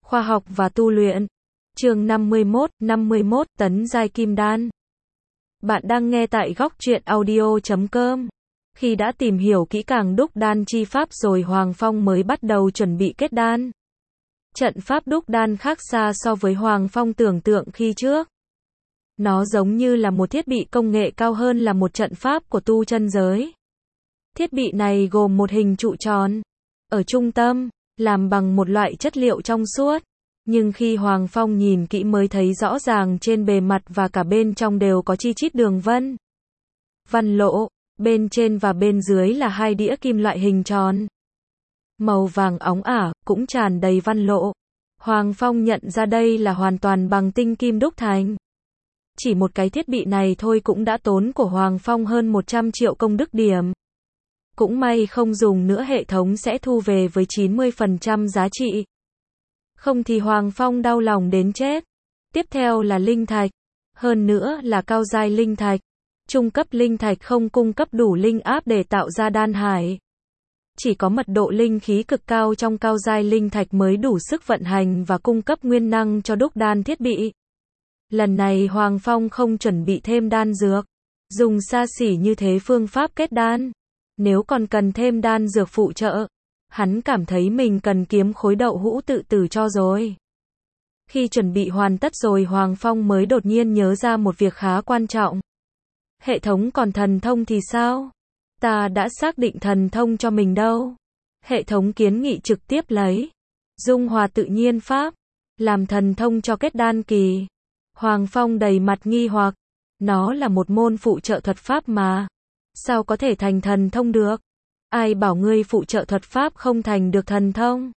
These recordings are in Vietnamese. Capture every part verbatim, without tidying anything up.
Khoa học và tu luyện. Chương năm mươi mốt, năm mươi mốt, tấn giai kim đan. Bạn đang nghe tại góc truyện audio chấm com. Khi đã tìm hiểu kỹ càng đúc đan chi pháp rồi, Hoàng Phong mới bắt đầu chuẩn bị kết đan. Trận pháp đúc đan khác xa so với Hoàng Phong tưởng tượng khi trước. Nó giống như là một thiết bị công nghệ cao hơn là một trận pháp của tu chân giới. Thiết bị này gồm một hình trụ tròn ở trung tâm, làm bằng một loại chất liệu trong suốt. Nhưng khi Hoàng Phong nhìn kỹ mới thấy rõ ràng trên bề mặt và cả bên trong đều có chi chít đường vân. Văn lộ, bên trên và bên dưới là hai đĩa kim loại hình tròn. Màu vàng óng ả, cũng tràn đầy văn lộ. Hoàng Phong nhận ra đây là hoàn toàn bằng tinh kim đúc thành. Chỉ một cái thiết bị này thôi cũng đã tốn của Hoàng Phong hơn một trăm triệu công đức điểm. Cũng may không dùng nữa, hệ thống sẽ thu về với chín mươi phần trăm giá trị. Không thì Hoàng Phong đau lòng đến chết. Tiếp theo là linh thạch. Hơn nữa là cao giai linh thạch. Trung cấp linh thạch không cung cấp đủ linh áp để tạo ra đan hải. Chỉ có mật độ linh khí cực cao trong cao giai linh thạch mới đủ sức vận hành và cung cấp nguyên năng cho đúc đan thiết bị. Lần này Hoàng Phong không chuẩn bị thêm đan dược. Dùng xa xỉ như thế phương pháp kết đan. Nếu còn cần thêm đan dược phụ trợ, hắn cảm thấy mình cần kiếm khối đậu hũ tự tử cho rồi. Khi chuẩn bị hoàn tất rồi, Hoàng Phong mới đột nhiên nhớ ra một việc khá quan trọng. Hệ thống còn thần thông thì sao? Ta đã xác định thần thông cho mình đâu. Hệ thống kiến nghị trực tiếp lấy dung hòa tự nhiên pháp làm thần thông cho kết đan kỳ. Hoàng Phong đầy mặt nghi hoặc. Nó là một môn phụ trợ thuật pháp mà. Sao có thể thành thần thông được? Ai bảo ngươi phụ trợ thuật pháp không thành được thần thông?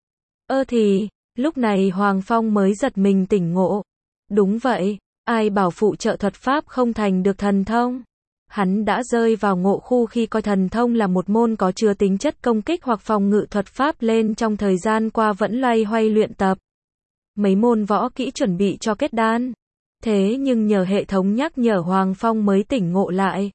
Ơ thì, lúc này Hoàng Phong mới giật mình tỉnh ngộ. Đúng vậy, ai bảo phụ trợ thuật pháp không thành được thần thông? Hắn đã rơi vào ngộ khu khi coi thần thông là một môn có chứa tính chất công kích hoặc phòng ngự thuật pháp lên trong thời gian qua vẫn loay hoay luyện tập mấy môn võ kỹ chuẩn bị cho kết đan. Thế nhưng nhờ hệ thống nhắc nhở, Hoàng Phong mới tỉnh ngộ lại.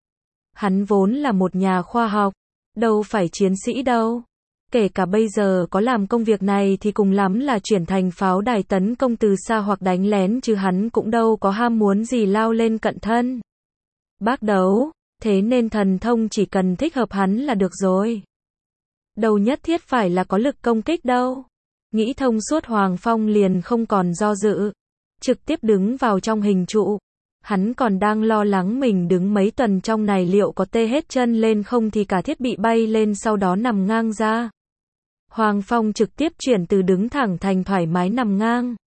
Hắn vốn là một nhà khoa học, đâu phải chiến sĩ đâu. Kể cả bây giờ có làm công việc này thì cùng lắm là chuyển thành pháo đài tấn công từ xa hoặc đánh lén, chứ hắn cũng đâu có ham muốn gì lao lên cận thân bác đấu. Thế nên thần thông chỉ cần thích hợp hắn là được rồi. Đâu nhất thiết phải là có lực công kích đâu. Nghĩ thông suốt, Hoàng Phong liền không còn do dự, trực tiếp đứng vào trong hình trụ. Hắn còn đang lo lắng mình đứng mấy tuần trong này liệu có tê hết chân lên không thì cả thiết bị bay lên sau đó nằm ngang ra. Hoàng Phong trực tiếp chuyển từ đứng thẳng thành thoải mái nằm ngang.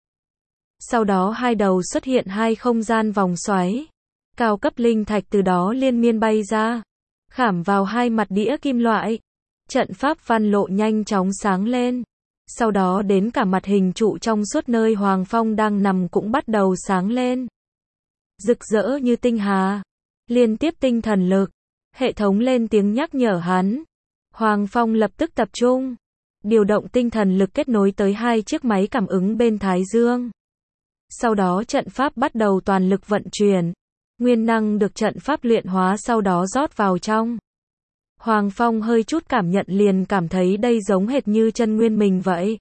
Sau đó hai đầu xuất hiện hai không gian vòng xoáy. Cao cấp linh thạch từ đó liên miên bay ra, khảm vào hai mặt đĩa kim loại. Trận pháp văn lộ nhanh chóng sáng lên. Sau đó đến cả mặt hình trụ trong suốt nơi Hoàng Phong đang nằm cũng bắt đầu sáng lên. Rực rỡ như tinh hà. Liên tiếp tinh thần lực. Hệ thống lên tiếng nhắc nhở hắn. Hoàng Phong lập tức tập trung. Điều động tinh thần lực kết nối tới hai chiếc máy cảm ứng bên thái dương. Sau đó trận pháp bắt đầu toàn lực vận chuyển. Nguyên năng được trận pháp luyện hóa sau đó rót vào trong. Hoàng Phong hơi chút cảm nhận liền cảm thấy đây giống hệt như chân nguyên mình vậy.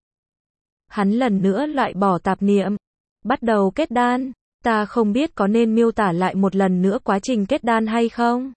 Hắn lần nữa loại bỏ tạp niệm. Bắt đầu kết đan. Ta không biết có nên miêu tả lại một lần nữa quá trình kết đan hay không?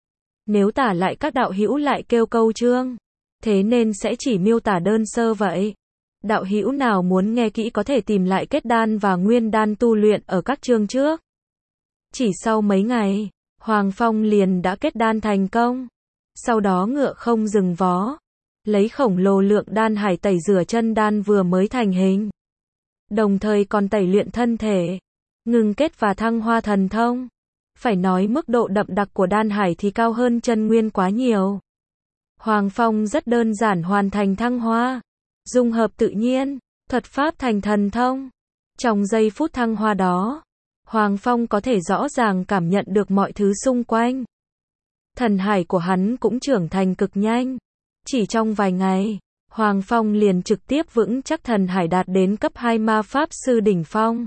Nếu tả lại các đạo hữu lại kêu câu chương. Thế nên sẽ chỉ miêu tả đơn sơ vậy. Đạo hữu nào muốn nghe kỹ có thể tìm lại kết đan và nguyên đan tu luyện ở các chương trước. Chỉ sau mấy ngày, Hoàng Phong liền đã kết đan thành công. Sau đó ngựa không dừng vó, lấy khổng lồ lượng đan hải tẩy rửa chân đan vừa mới thành hình. Đồng thời còn tẩy luyện thân thể, ngừng kết và thăng hoa thần thông. Phải nói mức độ đậm đặc của đan hải thì cao hơn chân nguyên quá nhiều. Hoàng Phong rất đơn giản hoàn thành thăng hoa, dung hợp tự nhiên, thuật pháp thành thần thông. Trong giây phút thăng hoa đó, Hoàng Phong có thể rõ ràng cảm nhận được mọi thứ xung quanh. Thần hải của hắn cũng trưởng thành cực nhanh. Chỉ trong vài ngày, Hoàng Phong liền trực tiếp vững chắc thần hải đạt đến cấp hai ma pháp sư đỉnh phong.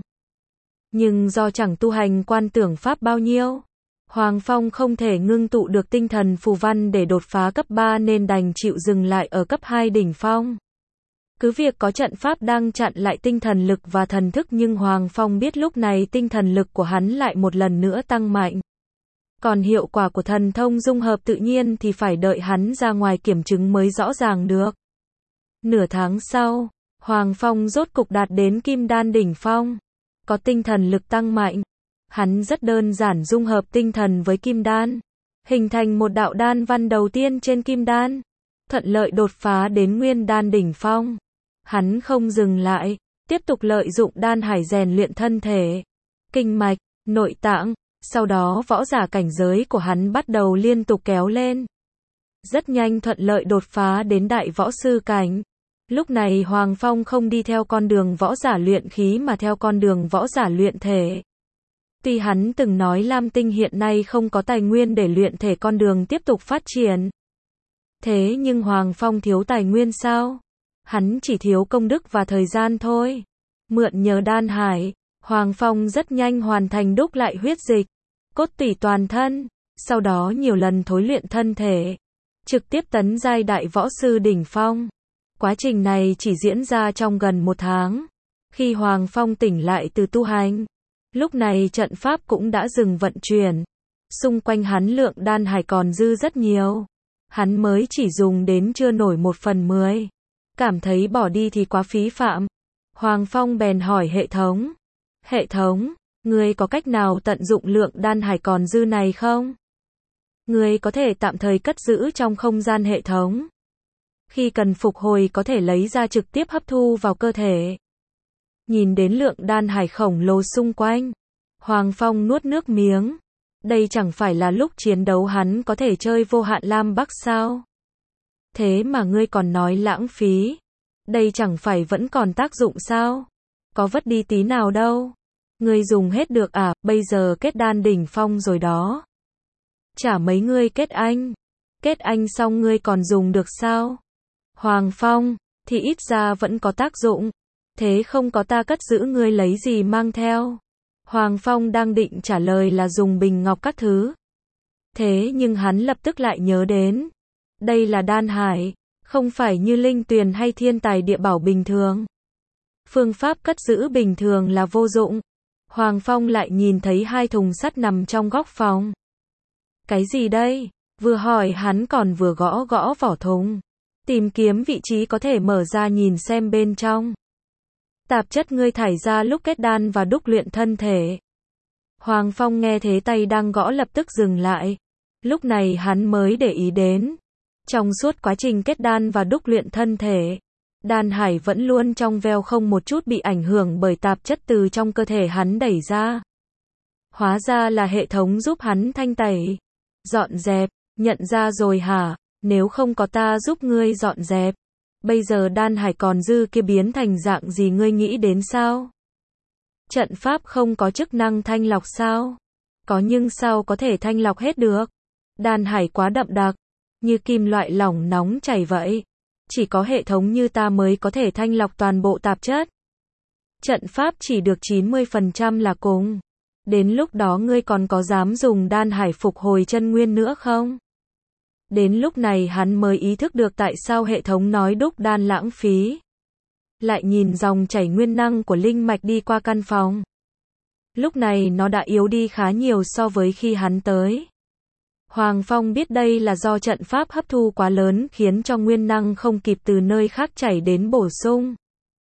Nhưng do chẳng tu hành quan tưởng pháp bao nhiêu, Hoàng Phong không thể ngưng tụ được tinh thần phù văn để đột phá cấp ba nên đành chịu dừng lại ở cấp hai đỉnh phong. Cứ việc có trận pháp đang chặn lại tinh thần lực và thần thức nhưng Hoàng Phong biết lúc này tinh thần lực của hắn lại một lần nữa tăng mạnh. Còn hiệu quả của thần thông dung hợp tự nhiên thì phải đợi hắn ra ngoài kiểm chứng mới rõ ràng được. Nửa tháng sau, Hoàng Phong rốt cục đạt đến kim đan đỉnh phong. Có tinh thần lực tăng mạnh. Hắn rất đơn giản dung hợp tinh thần với kim đan. Hình thành một đạo đan văn đầu tiên trên kim đan. Thuận lợi đột phá đến nguyên đan đỉnh phong. Hắn không dừng lại. Tiếp tục lợi dụng đan hải rèn luyện thân thể. Kinh mạch, nội tạng. Sau đó võ giả cảnh giới của hắn bắt đầu liên tục kéo lên. Rất nhanh thuận lợi đột phá đến đại võ sư cảnh. Lúc này Hoàng Phong không đi theo con đường võ giả luyện khí mà theo con đường võ giả luyện thể. Tuy hắn từng nói Lam Tinh hiện nay không có tài nguyên để luyện thể con đường tiếp tục phát triển. Thế nhưng Hoàng Phong thiếu tài nguyên sao? Hắn chỉ thiếu công đức và thời gian thôi. Mượn nhờ đan hải, Hoàng Phong rất nhanh hoàn thành đúc lại huyết dịch, cốt tủy toàn thân, sau đó nhiều lần thối luyện thân thể, trực tiếp tấn giai đại võ sư đỉnh phong. Quá trình này chỉ diễn ra trong gần một tháng. Khi Hoàng Phong tỉnh lại từ tu hành, lúc này trận pháp cũng đã dừng vận chuyển. Xung quanh hắn lượng đan hải còn dư rất nhiều. Hắn mới chỉ dùng đến chưa nổi một phần mười. Cảm thấy bỏ đi thì quá phí phạm. Hoàng Phong bèn hỏi hệ thống. Hệ thống, ngươi có cách nào tận dụng lượng đan hải còn dư này không? Ngươi có thể tạm thời cất giữ trong không gian hệ thống. Khi cần phục hồi có thể lấy ra trực tiếp hấp thu vào cơ thể. Nhìn đến lượng đan hải khổng lồ xung quanh, Hoàng Phong nuốt nước miếng. Đây chẳng phải là lúc chiến đấu hắn có thể chơi vô hạn Lam Bắc sao? Thế mà ngươi còn nói lãng phí. Đây chẳng phải vẫn còn tác dụng sao? Có vất đi tí nào đâu. Ngươi dùng hết được à, bây giờ kết đan đỉnh phong rồi đó. Chả mấy ngươi kết anh. Kết anh xong ngươi còn dùng được sao? Hoàng Phong, thì ít ra vẫn có tác dụng. Thế không có ta cất giữ ngươi lấy gì mang theo? Hoàng Phong đang định trả lời là dùng bình ngọc các thứ. Thế nhưng hắn lập tức lại nhớ đến. Đây là đan hải, không phải như linh tuyền hay thiên tài địa bảo bình thường. Phương pháp cất giữ bình thường là vô dụng. Hoàng Phong lại nhìn thấy hai thùng sắt nằm trong góc phòng. Cái gì đây? Vừa hỏi hắn còn vừa gõ gõ vỏ thùng. Tìm kiếm vị trí có thể mở ra nhìn xem bên trong. Tạp chất ngươi thải ra lúc kết đan và đúc luyện thân thể. Hoàng Phong nghe thế tay đang gõ lập tức dừng lại. Lúc này hắn mới để ý đến. Trong suốt quá trình kết đan và đúc luyện thân thể, đan hải vẫn luôn trong veo không một chút bị ảnh hưởng bởi tạp chất từ trong cơ thể hắn đẩy ra. Hóa ra là hệ thống giúp hắn thanh tẩy, dọn dẹp, nhận ra rồi hả? Nếu không có ta giúp ngươi dọn dẹp, bây giờ đan hải còn dư kia biến thành dạng gì ngươi nghĩ đến sao? Trận pháp không có chức năng thanh lọc sao? Có nhưng sao có thể thanh lọc hết được? Đan hải quá đậm đặc, như kim loại lỏng nóng chảy vậy. Chỉ có hệ thống như ta mới có thể thanh lọc toàn bộ tạp chất. Trận pháp chỉ được chín mươi phần trăm là cùng. Đến lúc đó ngươi còn có dám dùng đan hải phục hồi chân nguyên nữa không? Đến lúc này hắn mới ý thức được tại sao hệ thống nói đúc đan lãng phí. Lại nhìn dòng chảy nguyên năng của linh mạch đi qua căn phòng. Lúc này nó đã yếu đi khá nhiều so với khi hắn tới. Hoàng Phong biết đây là do trận pháp hấp thu quá lớn khiến cho nguyên năng không kịp từ nơi khác chảy đến bổ sung.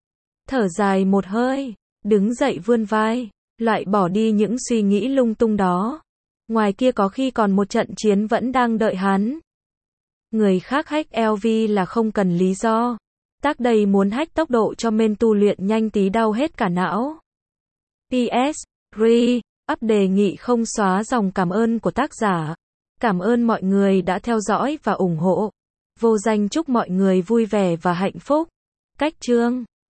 Thở dài một hơi, đứng dậy vươn vai, loại bỏ đi những suy nghĩ lung tung đó. Ngoài kia có khi còn một trận chiến vẫn đang đợi hắn. Người khác hack lờ vê là không cần lý do. Tác đây muốn hack tốc độ cho men tu luyện nhanh tí đau hết cả não. pê ét. Re. Up đề nghị không xóa dòng cảm ơn của tác giả. Cảm ơn mọi người đã theo dõi và ủng hộ. Vô danh chúc mọi người vui vẻ và hạnh phúc. Cách chương